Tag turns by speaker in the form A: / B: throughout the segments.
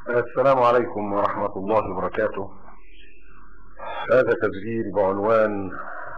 A: السلام عليكم ورحمة الله وبركاته. هذا تسجيل بعنوان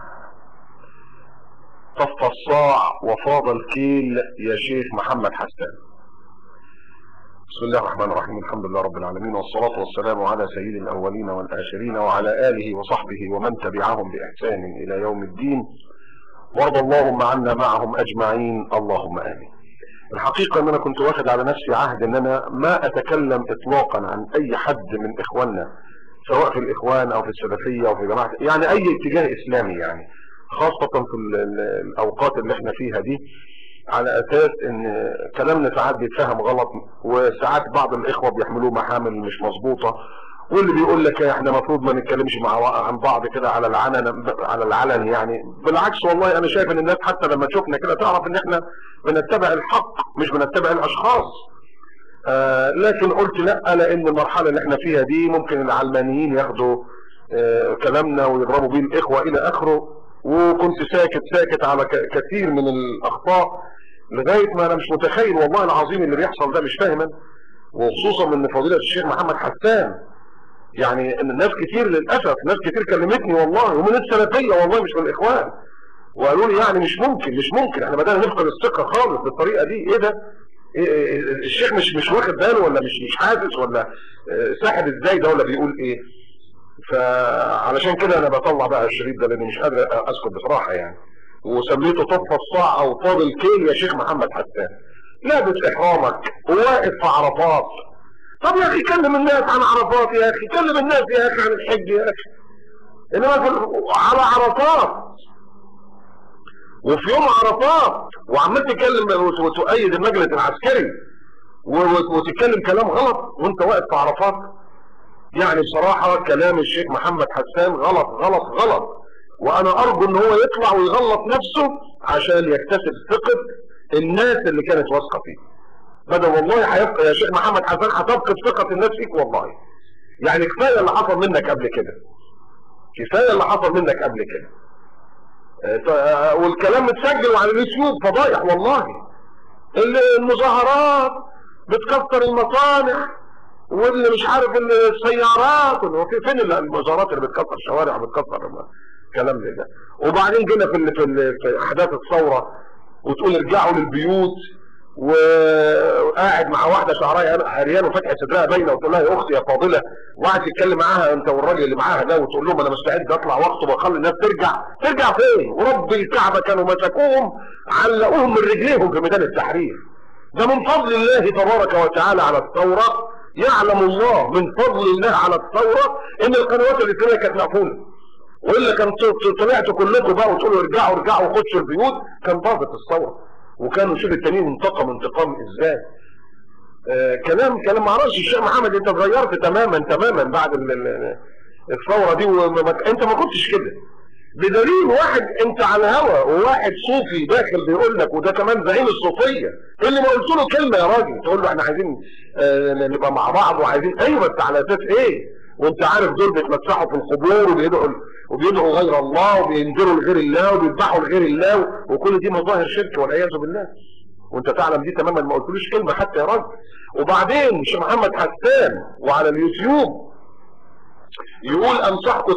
A: طف الصاع وفاض الكيل يا شيخ محمد حسان. بسم الله الرحمن الرحيم، الحمد لله رب العالمين، والصلاة والسلام على سيد الأولين والآخرين وعلى آله وصحبه ومن تبعهم بإحسان إلى يوم الدين، وارض اللهم عنا معهم أجمعين، اللهم آمين. الحقيقة ان انا كنت واخد على نفسي عهد ان انا ما اتكلم اطلاقا عن اي حد من اخواننا، سواء في الاخوان او في السلفية او في جماعة، يعني اي اتجاه اسلامي، يعني خاصة في الاوقات اللي احنا فيها دي، على اساس ان كلامنا ساعات بيتفهم غلط، وساعات بعض الاخوة بيحملوه محامل مش مظبوطة، واللي بيقول لك احنا المفروض ما نتكلمش عن بعض كده على العلن. يعني بالعكس والله انا شايف ان الناس حتى لما تشوفنا كده تعرف ان احنا بنتبع الحق مش بنتبع الاشخاص. لكن قلت لا، لان المرحله اللي احنا فيها دي ممكن العلمانيين ياخدوا كلامنا ويضربوا بيه الاخوه الى اخره، وكنت ساكت على كثير من الاخطاء لغايه ما انا مش متخيل والله العظيم اللي بيحصل ده، مش فاهم. وخصوصا من فضيله الشيخ محمد حسان، يعني ان الناس كتير للاسف، ناس كتير كلمتني والله ومن السلفيه والله مش من الاخوان، وقالوا لي يعني مش ممكن احنا بدأنا نفقد الثقه خالص بالطريقه دي. ايه ده؟ إيه الشيخ مش واخد باله، ولا مش حاسس، ولا ساحب ازاي ده، ولا بيقول ايه؟ فعلشان كده انا بطلع بقى الشريط ده لاني مش قادر اسكت بصراحه يعني، وسميته طف الصاع او فاض الكيل يا شيخ محمد حسان. لابس احرامك وواقف في عرفات. طب يا اخي كلم الناس عن عرفات، يا اخي كلم الناس يا اخي عن الحج يا اخي، انما على عرفات وفي يوم عرفات وعمال تتكلم وتؤيد المجلس العسكري وتتكلم كلام غلط وانت واقف في عرفات. يعني بصراحة كلام الشيخ محمد حسان غلط غلط غلط، وانا ارجو ان هو يطلع ويغلط نفسه عشان يكتسب ثقة الناس اللي كانت واثقة فيه. بدل والله هيبقى يا شيخ محمد حسان هتفقد ثقة الناس فيك والله. يعني كفاية اللي حصل منك قبل كده، كفاية اللي حصل منك قبل كده. والكلام متسجل على اليوتيوب فضايح والله. المظاهرات بتكسر المصانع، واللي مش عارف السيارات، فين المظاهرات اللي بتكسر شوارع بتكسر الكلام ده. وبعدين جينا في احداث الثوره وتقول ارجعوا للبيوت، وقاعد مع واحده شعرها عريان وفتحه صدرها باينه وتقول لها يا اختي يا فاضله، وقاعد تتكلم معاها انت والراجل اللي معاها ده، وتقول لهم انا مستعد اطلع واخطب واخلي الناس ترجع فين؟ ورب الكعبه كانوا مسكوهم علقوهم من رجليهم في ميدان التحرير. ده من فضل الله تبارك وتعالى على الثوره. يعلم الله من فضل الله على الثوره ان القنوات الاسلاميه كانت مقفوله، والا كان طلعتوا كلكم بقى وتقولوا ارجعوا وخشوا البيوت، كان ضابط الثوره، وكانوا شوف التانيين انتقام ازاي. كلام ما اعرفش الشيخ محمد، انت اتغيرت تماما بعد الثوره دي، انت ما كنتش كده. بدليل واحد انت على الهوا وواحد صوفي داخل بيقول لك، وده كمان زعيم الصوفيه اللي ما قلت له كلمه يا راجل تقول له احنا عايزين نبقى مع بعض وعايزين، ايوه بس على اساس ايه؟ وانت عارف دول بيتمسحوا في القبور وبيدعوا غير الله وبينذروا لغير الله وبيذبحوا لغير الله، وكل دي مظاهر شرك والعياذ بالله، وانت تعلم دي تماما، ما قلتلوش كلمه حتى يا راجل. وبعدين الشيخ محمد حسان وعلى اليوتيوب يقول انصحكم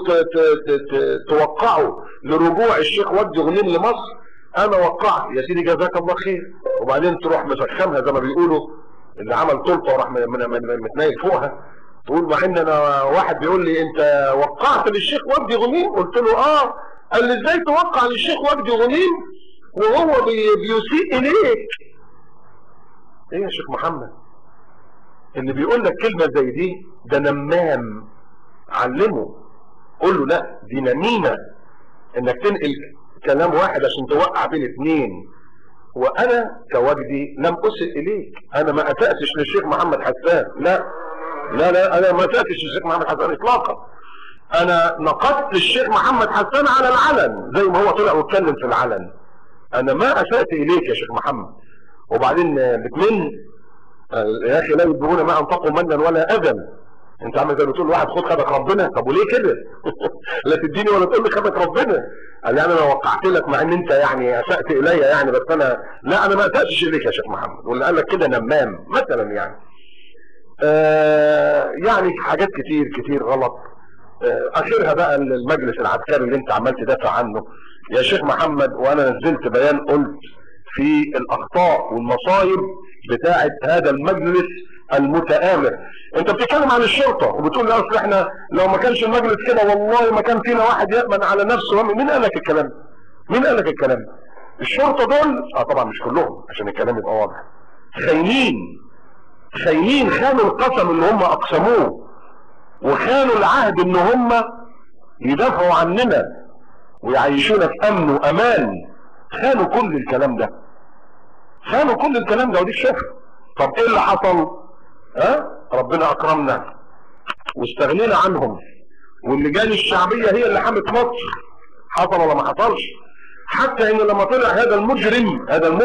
A: توقعوا لرجوع الشيخ وجدي غنيم لمصر. انا وقعت يا سيدي جزاك الله خير، وبعدين تروح مسخمها زي ما بيقولوا، اللي عمل طلطه وراح متنايل فوقها، تقول مع ان انا واحد بيقول لي انت وقعت للشيخ وجدي غنيم؟ قلت له اه. قال لي ازاي توقع للشيخ وجدي غنيم وهو بيسيء اليك؟ ايه يا شيخ محمد اللي بيقول لك كلمه زي دي؟ ده نمام، علمه قول له لا دي نميمه انك تنقل كلام واحد عشان توقع بين اثنين. وانا كوجدي لم اسئ اليك، انا ما اساتش للشيخ محمد حسان، لا انا ما اساتش للشيخ محمد حسان اطلاقا. انا نقدت الشيخ محمد حسان على العلن زي ما هو طلع واتكلم في العلن، انا ما اسأت اليك يا شيخ محمد. وبعدين بتمن يا اخي لا يدبرون ما انفقوا منا ولا اذى. انت عامل زي ما تقول لواحد خد خدك ربنا، طب وليه كده؟ لا تديني ولا تقول لي خدك ربنا. قال يعني انا وقعت لك مع ان انت يعني اسأت الي يعني، بس انا لا انا ما اسأتش اليك يا شيخ محمد. واللي قال لك كده نمام مثلا يعني. يعني حاجات كتير كتير غلط. اخرها بقى المجلس العسكري اللي انت عمال تدافع عنه يا شيخ محمد، وانا نزلت بيان قلت في الاخطاء والمصايب بتاعه هذا المجلس المتآمر. انت بتتكلم عن الشرطه وبتقول لي اصل احنا لو ما كانش المجلس كده والله ما كان فينا واحد يأمن على نفسه. مين قال لك الكلام؟ مين قال لك الكلام؟ الشرطه دول طبعا مش كلهم عشان الكلام يبقى واضح، خاينين خانوا القسم اللي هم اقسموه، وخانوا العهد ان هم يدافعوا عننا ويعيشونا في امن وامان. خانوا كل الكلام ده، ودي الشفره. طب ايه اللي حصل؟ ربنا اكرمنا واستغنينا عنهم، واللجان الشعبيه هي اللي حمت مصر. حصل ولا ما حصلش؟ حتى ان لما طلع هذا المجرم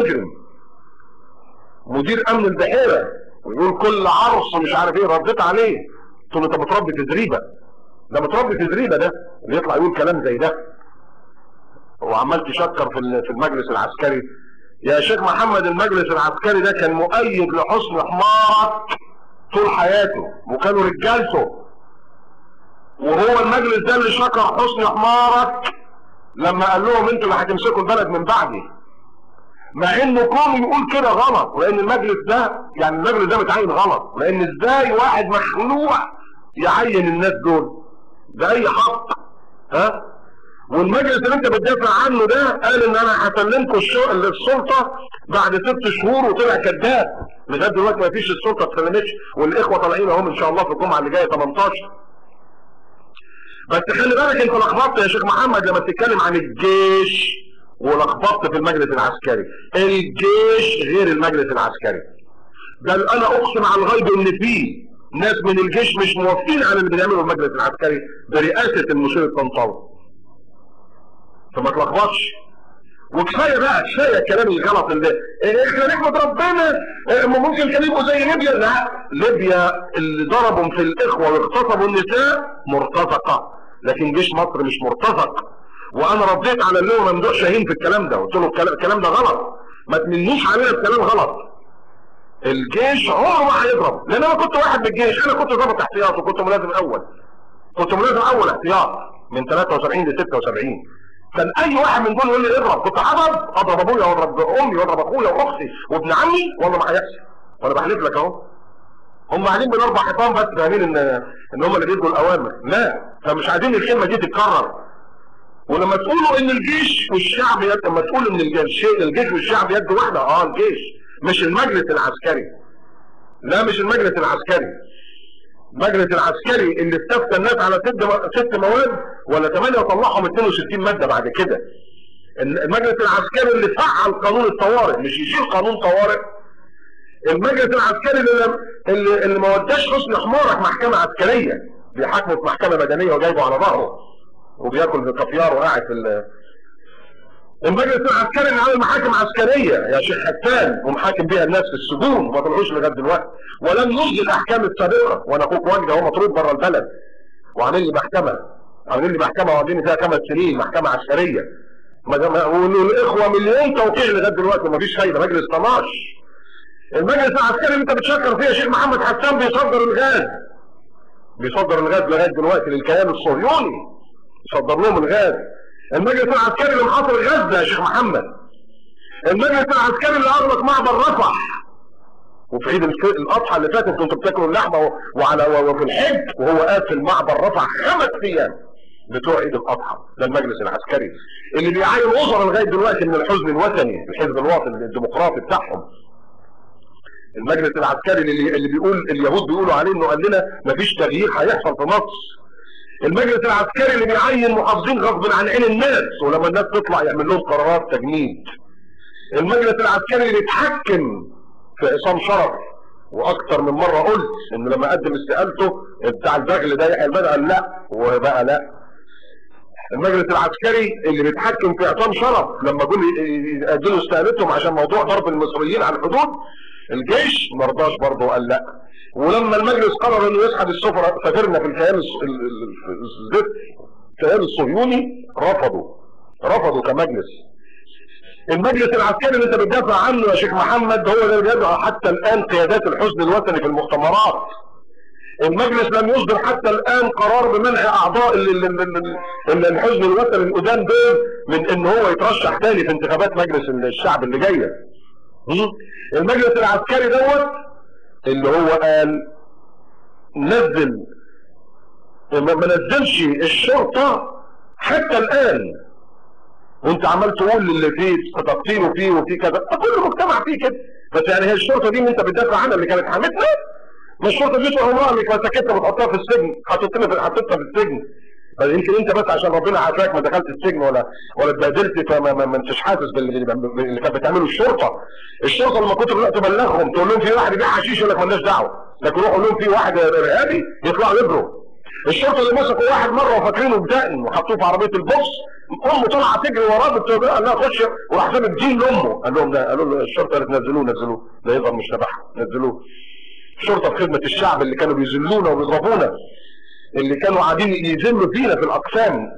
A: مدير امن البحيره ويقول كل عرص مش عارف ايه، رديت عليه قلت له انت متربي في زريبه، ده متربي في زريبه، ده اللي يطلع يقول كلام زي ده وعمال تشكر في المجلس العسكري. يا شيخ محمد المجلس العسكري ده كان مؤيد لحسن حمارك طول حياته وكانوا رجالته، وهو المجلس ده اللي شكر حسن حمارك لما قال لهم انتوا اللي هتمسكوا البلد من بعدي، مع انه كونه يقول كده غلط، لان المجلس ده متعين غلط، لان ازاي واحد مخلوع يعين الناس دول بأي حق؟ والمجلس اللي انت بتدافع عنه ده قال ان انا هسلمكم السلطه بعد 6 شهور وطلع كذاب. لغايه دلوقتي ما فيش، السلطه ما اتسلمتش، والاخوه طالعين اهم ان شاء الله في الجمعه اللي جايه 18. بس خلي بالك انت لخبطت يا شيخ محمد لما بتتكلم عن الجيش، ولخبطت في المجلس العسكري. الجيش غير المجلس العسكري. بل انا اقسم على الغيب ان في ناس من الجيش مش موافقين على اللي بيعمله المجلس العسكري برئاسه المشير الطنطاوي. فما تلخبطش. وكفايه بقى، كفايه الكلام الغلط اللي احنا نحمد ربنا ممكن كانوا يبقوا زي ليبيا. لا، ليبيا اللي ضربوا في الاخوه واغتصبوا النساء مرتزقه، لكن جيش مصر مش مرتزق. وانا رديت على اللي هو ممدوح شاهين في الكلام ده، قلت له الكلام ده غلط، ما تمنيش علينا الكلام غلط. الجيش عمره ما هيضرب، لان انا كنت واحد من الجيش، انا كنت ضابط احتياط وكنت ملازم اول احتياط من 73 ل 76. كان اي واحد من دول يقول لي اضرب، كنت اضرب ابويا واضرب امي واضرب اخويا واختي وابن عمي، والله ما هيحصل. وانا بحلف لك اهو، هم قاعدين بين 4 حيطان بس فاهمين ان هم اللي بيدوا الاوامر. لا، فمش عايزين الكلمه دي تتكرر. ولما تقولوا ان الجيش والشعب يد، لما تقولوا ان الجيش والشعب يد واحده، الجيش مش المجلس العسكري. لا، مش المجلس العسكري. المجلس العسكري اللي استفتى الناس على 6 مواد ولا 8 وطلعهم 62 ماده بعد كده. المجلس العسكري اللي فعل قانون الطوارئ، مش يشيل قانون طوارئ. المجلس العسكري اللي ما وداش حسن حمارك محكمه عسكريه، بيحاكمه في محكمه مدنيه وجايبه على ظهره وبياكل في كافيار وقاعد في المجلس العسكري اللي عامل محاكم عسكريه يا شيخ حسان ومحاكم بيها الناس في السجون وما طلعوش لغايه دلوقتي، ولم يلغي الاحكام السابقه. وانا اخوك وجدي اهو مطرود بره البلد وعاملين لي محكمه وقاعدين فيها 5 سنين محكمه عسكريه. والاخوه مليون توقيع لغايه دلوقتي ومفيش فايده، مجلس طناش. المجلس العسكري اللي انت بتشكر فيه يا شيخ محمد حسان بيصدر الغاز لغايه دلوقتي للكيان الصهيوني، يصدر لهم الغاز. المجلس العسكري اللي محاصر غزه يا شيخ محمد. المجلس العسكري اللي اغلق معبر رفح، وفي عيد الاضحى اللي فاتت كنتوا بتاكلوا اللحمه وفي الحج وهو قافل معبر رفح 5 ايام بتوع عيد الاضحى. ده المجلس العسكري اللي بيعين وزراء لغايه دلوقتي من الحزب الوطني، الحزب الوطني الديمقراطي بتاعهم. المجلس العسكري اللي بيقول اليهود بيقولوا عليه انه قال لنا مفيش تغيير هيحصل في مصر. المجلس العسكري اللي بيعين محافظين غصب عن عين الناس ولما الناس تطلع يعمل لهم قرارات تجنيد. المجلس العسكري اللي بيتحكم في عصام شرف، واكثر من مره قلت ان لما قدم استقالته بتاع البغل ده يحيى المدى قال لا وبقى لا. المجلس العسكري اللي بيتحكم في عصام شرف لما جم يقدموا استقالتهم عشان موضوع ضرب المصريين على الحدود، الجيش ما رضاش برضه قال لا. ولما المجلس قرر انه يسحب السفراء سافرنا في الكيان الصهيوني رفضوا كمجلس. المجلس العسكري اللي انت بتدافع عنه يا شيخ محمد هو اللي بيدعو حتى الان قيادات الحزب الوطني في المؤتمرات. المجلس لم يصدر حتى الان قرار بمنع اعضاء الحزب الوطني القدام دول من ان هو يترشح تاني في انتخابات مجلس الشعب اللي جايه. المجلس العسكري دوت اللي هو قال ما نزلش الشرطه حتى الان، وانت عمال تقول اللي فيه تقتيل وفيه وفيه كذا، كل المجتمع فيه كده. بس يعني هي الشرطه دي اللي انت بتدافع عنها اللي كانت حامتنا؟ ما الشرطه دي طول عمرها اللي مسكتها وتحطها في السجن، حطيتها في السجن. بس يمكن انت بس عشان ربنا عافاك ما دخلت السجن ولا اتبهدلت، فما انتش حاسس باللي كانت بتعمله الشرطه. الشرطه لما كنت تبلغهم تقول لهم في واحد بيبيع حشيش يقول لك مالناش دعوه، لكن روحوا لهم في واحد ارهابي يطلعوا يجروا. الشرطه اللي مسكوا واحد مره وفاكرينه بدقن وحطوه في عربيه البوكس، امه طلعت تجري وراه قال لها خش، وراح ساب الدين لامه. قالوا له الشرطه اللي نزلوه ده يظهر مش تبعها، نزلوه. الشرطه في خدمه الشعب اللي كانوا بيذلونا وبيضربونا، اللي كانوا قاعدين يذلوا فينا في الاقسام.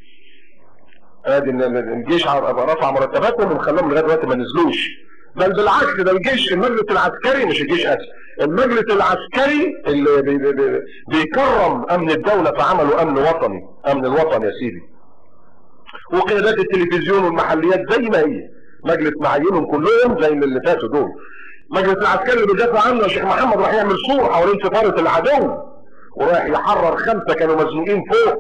A: ادي الجيش رفع مرتباتهم ومخلاهم لغايه دلوقتي ما نزلوش. بل بالعكس، ده الجيش المجلس العسكري، مش الجيش اسف، المجلس العسكري اللي بيكرم امن الدوله، فعملوا امن وطني، امن الوطن يا سيدي. وقيادات التلفزيون والمحليات زي ما هي، مجلس معينهم كلهم زي اللي فاتوا دول. المجلس العسكري اللي بيدافع عنه يا شيخ محمد راح يعمل سور حوالين سفاره العدو، ورايح يحرر 5 كانوا مزنوقين فوق،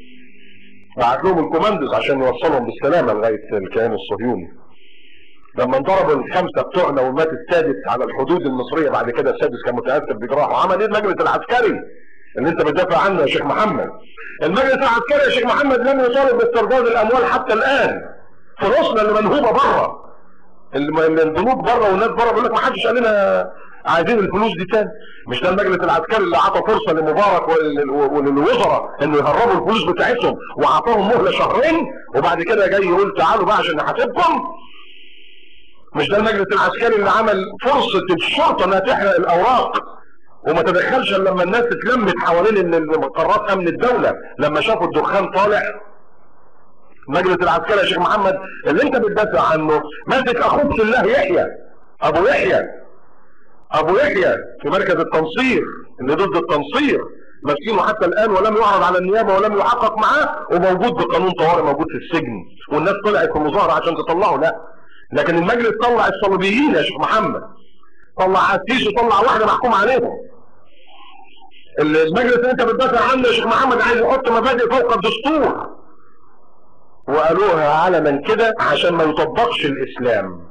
A: بعت لهم الكوماندوز عشان يوصلهم بالسلامه لغايه الكيان الصهيوني. لما انضربوا ال5 بتوعنا ومات السادس على الحدود المصريه، بعد كده السادس كان متاثر بجراحه، عمل ايه المجلس العسكري اللي انت بتدافع عنه يا شيخ محمد؟ المجلس العسكري يا شيخ محمد لم يطالب باسترداد الاموال حتى الان. فلوسنا اللي منهوبه بره، البنوك بره والناس بره بيقول لك ما حدش قال لنا عايزين الفلوس دي تاني. مش ده المجلس العسكري اللي عطى فرصه لمبارك وللوزراء انه يهربوا الفلوس بتاعتهم وعطاهم مهله 2 شهر، وبعد كده جاي يقول تعالوا بقى عشان نحاسبكم؟ مش ده المجلس العسكري اللي عمل فرصه الشرطه انها تحرق الاوراق وما تدخلش الا لما الناس اتلمت حوالين مقرات امن الدوله لما شافوا الدخان طالع؟ المجلس العسكري يا شيخ محمد اللي انت بتدافع عنه ماسك اخوك في الله يحيى، ابو يحيى في مركز التنصير اللي ضد التنصير، ماسكينه حتى الان ولم يعرض على النيابه ولم يحقق معاه، وموجود بقانون طوارئ موجود في السجن، والناس طلعت في مظاهره عشان تطلعه. لا، لكن المجلس طلع الصليبيين يا شيخ محمد، طلع عسيس وطلع واحده محكوم عليهم. المجلس اللي انت بتدافع عنه يا شيخ محمد عايز يحط مبادئ فوق الدستور، وقالوها علنا كده عشان ما يطبقش الاسلام،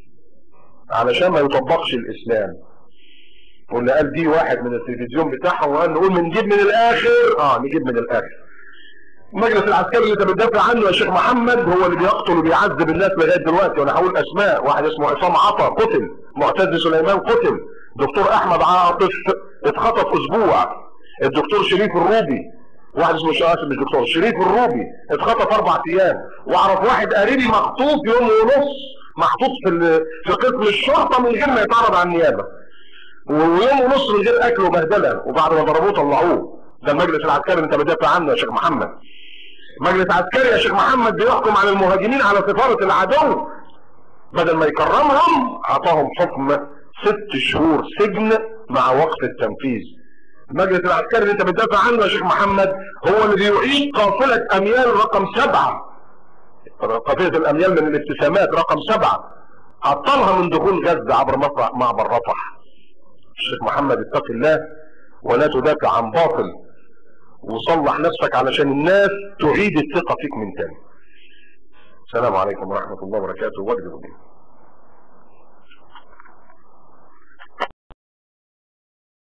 A: واللي قال دي واحد من التلفزيون بتاعهم وقال نقول نجيب من الاخر. نجيب من الاخر. المجلس العسكري اللي انت بتدافع عنه يا شيخ محمد هو اللي بيقتل وبيعذب الناس لغايه دلوقتي، وانا هقول اسماء. واحد اسمه عصام عطا قتل، معتز سليمان قتل، دكتور احمد عاطف اتخطف اسبوع، الدكتور شريف الروبي، واحد اسمه مش دكتور شريف الروبي اتخطف 4 ايام، واعرف واحد قريبي مخطوف يوم ونص، محطوط في قسم الشرطه من غير ما يتعرض على النيابه، ويوم ونص من غير اكل وبهدله، وبعد ما ضربوه طلعوه. ده المجلس العسكري اللي انت بتدافع عنه يا شيخ محمد. مجلس عسكري يا شيخ محمد بيحكم على المهاجمين على سفاره العدو، بدل ما يكرمهم اعطاهم حكم 6 شهور سجن مع وقف التنفيذ. المجلس العسكري اللي انت بتدافع عنه يا شيخ محمد هو اللي بيعيد قافله اميال رقم 7، قافله الاميال من الابتسامات رقم 7، عطلها من دخول غزه عبر معبر رفح. الشيخ محمد اتق الله ولا تدافع عن باطل، وصلح نفسك علشان الناس تعيد الثقه فيك من تاني. السلام عليكم ورحمه الله وبركاته. واجدوا